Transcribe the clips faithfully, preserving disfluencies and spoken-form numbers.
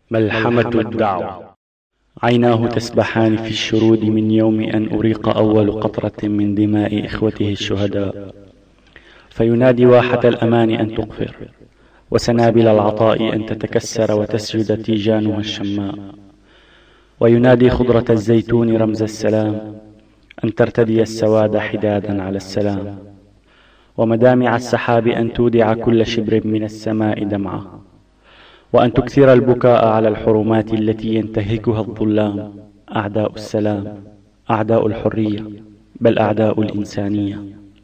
ملحمة الدعوة. عيناه تسبحان في الشرود من يوم أن أريق أول قطرة من دماء إخوته الشهداء، فينادي واحة الأمان أن تقفر، وسنابل العطاء أن تتكسر وتسجد تيجانها الشماء، وينادي خضرة الزيتون رمز السلام أن ترتدي السواد حدادا على السلام، ومدامع السحاب أن تودع كل شبر من السماء دمعة، وأن تكثر البكاء على الحرمات التي ينتهكها الظلام، أعداء السلام، أعداء الحرية، بل أعداء الإنسانية.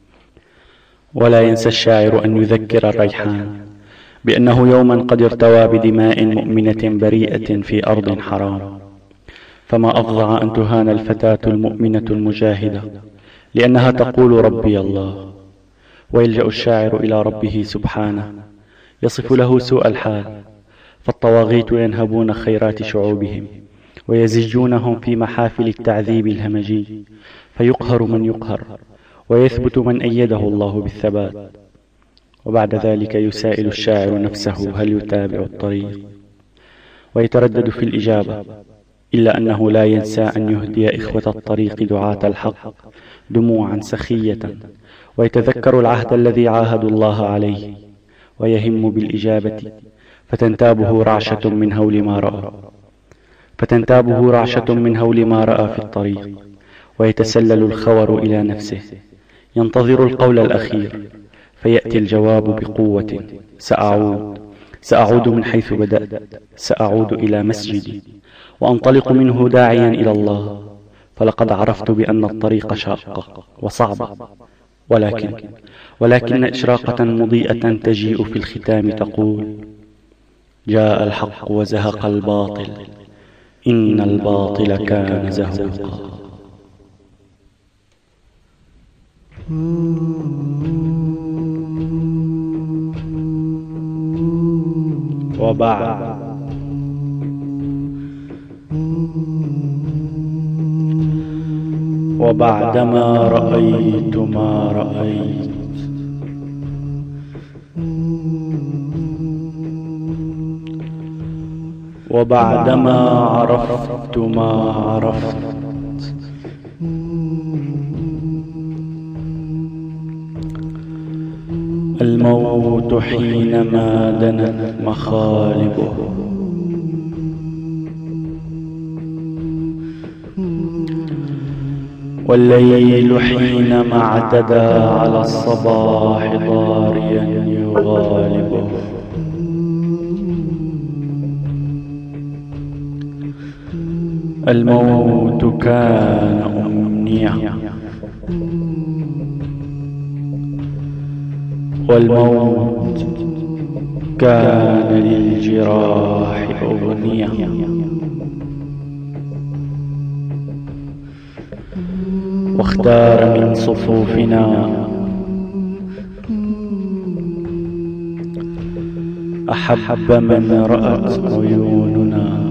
ولا ينسى الشاعر أن يذكر الريحان بأنه يوما قد ارتوى بدماء مؤمنة بريئة في أرض حرام، فما أفظع أن تهان الفتاة المؤمنة المجاهدة لأنها تقول ربي الله. ويلجأ الشاعر إلى ربه سبحانه يصف له سوء الحال، فالطواغيت ينهبون خيرات شعوبهم ويزجونهم في محافل التعذيب الهمجي، فيقهر من يقهر ويثبت من أيده الله بالثبات. وبعد ذلك يسائل الشاعر نفسه هل يتابع الطريق، ويتردد في الإجابة، إلا أنه لا ينسى أن يهدي إخوة الطريق دعاة الحق دموعا سخية، ويتذكر العهد الذي عاهدوا الله عليه، ويهم بالإجابة، فتنتابه رعشة من هول ما رأى فتنتابه رعشة من هول ما رأى في الطريق، ويتسلل الخور إلى نفسه ينتظر القول الأخير، فيأتي الجواب بقوة: سأعود سأعود من حيث بدأت، سأعود إلى مسجدي وأنطلق منه داعيا إلى الله، فلقد عرفت بأن الطريق شاقة وصعبة، ولكن ولكن إشراقة مضيئة تجيء في الختام تقول: جاء الحق وزهق الباطل، إن الباطل كان زهوقا. وبعد وبعدما رأيت ما رأيت، وبعدما عرفت ما عرفت، الموت حينما دنت مخالبه، والليل حينما اعتدى على الصباح ضاريا يغالبه، الموت كان أمنية، والموت كان للجراح أغنية، واختار من صفوفنا أحب من رأت عيوننا،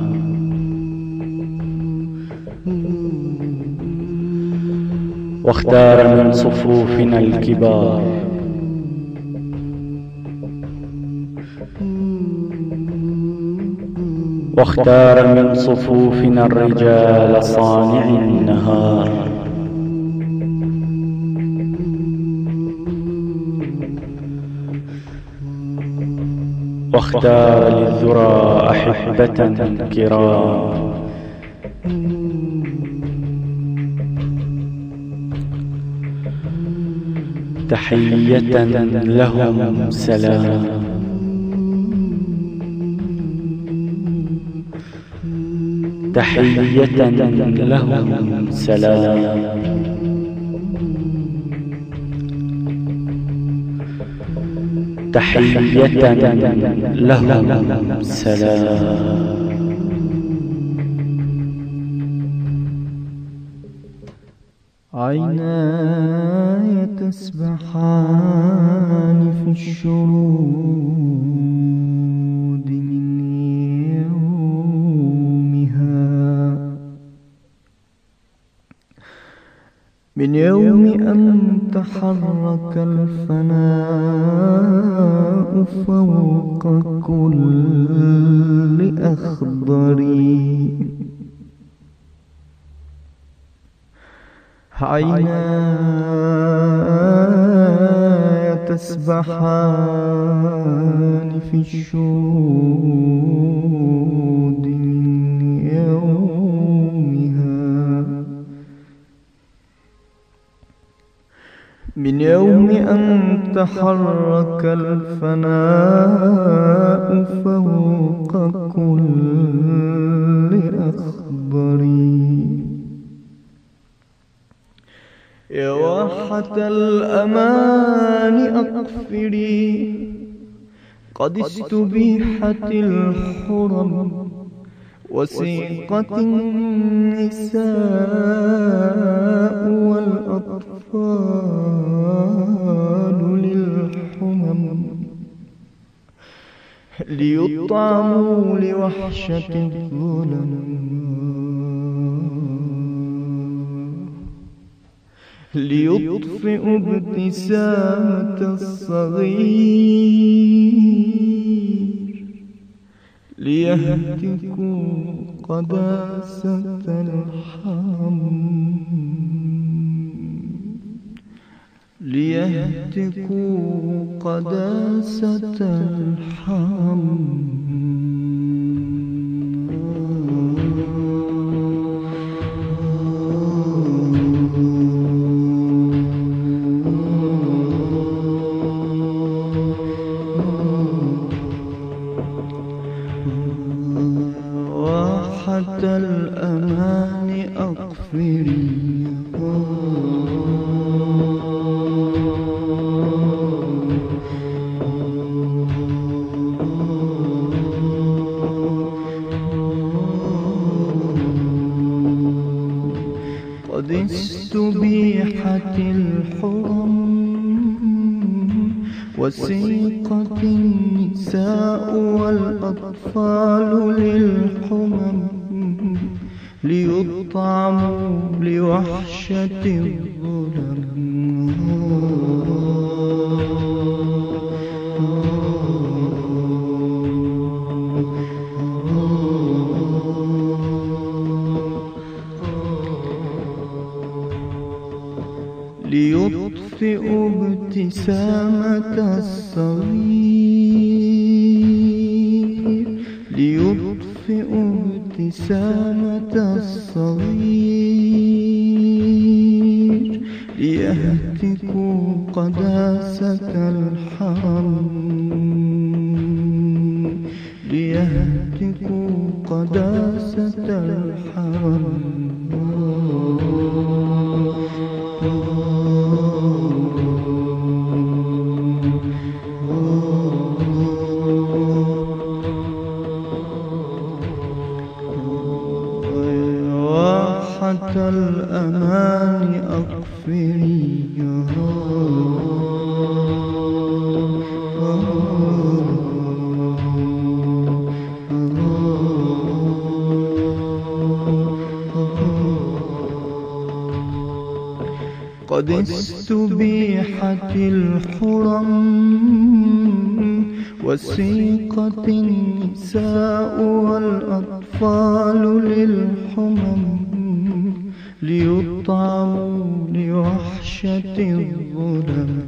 واختار من صفوفنا الكبار واختار من صفوفنا الرجال صانعي النهار، واختار للذرى أحبة كرام، تحية لهم سلام، تحية لهم سلام، تحية لهم سلام. عيناي تسبحان في الشرود من يومها من يوم أن تحرك الفناء فوق كل أخضر، عيناي تسبحان في الشهود من يومها، من يوم أن تحرك الفناء فوق كل أخضر. يا واحة الأمان أقفري، قد استبيحت الحرم وسيقت النساء والأطفال للحمم، ليطعموا لوحشة الظلم، ليطفئوا ابتسامة الصغير، ليهتكوا قداسة الحرم، ليهتكوا قداسة الحرم. واحة الأمان أقفري، قد استبيحت الحرم وسيقت النساء والأطفال للحمم، ليطعموا لوحشة الظلم، ليطفئوا ابتسامة الصغير، ليطفئوا ابتسامة الصغير، ليهتكوا قداسة الحرم، ليهتكوا قداسة الحرم. واحة الأمان أقفري، قد استبيحت الحرم وسيقت النساء والأطفال للحمم، ليطعموا لوحشة الظلم،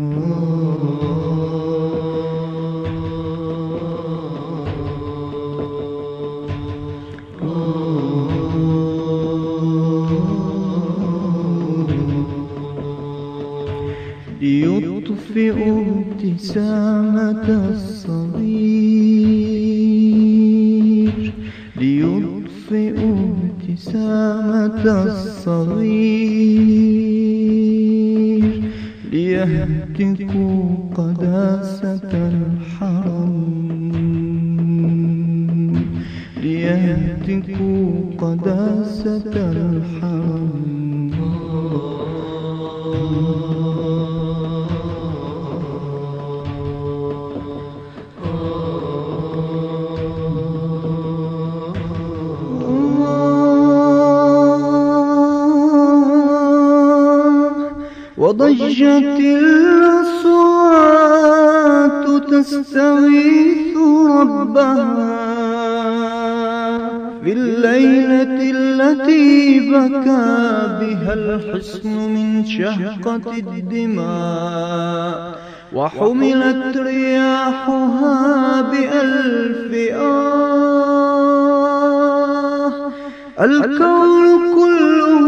ليطفئوا ابتسامة الصغير، ليطفئوا ابتسامة الصغير، ليهتكوا قداسة الحرم، ليهتكوا قداسة الحرم. وضجت الأصوات تستغيث ربها في الليلة التي بكى بها الحصن من شهقة الدماء، وحملت رياحها بألف آه. الكون كله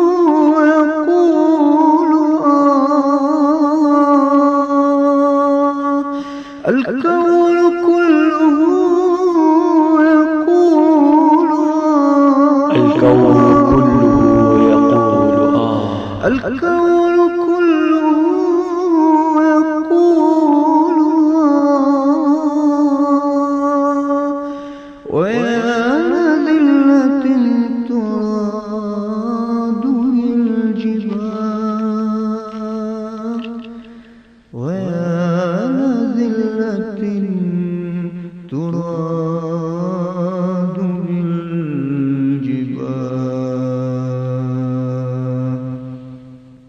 يقول آه، الكون كله يقول آه، الكون كله يقول آه، الكون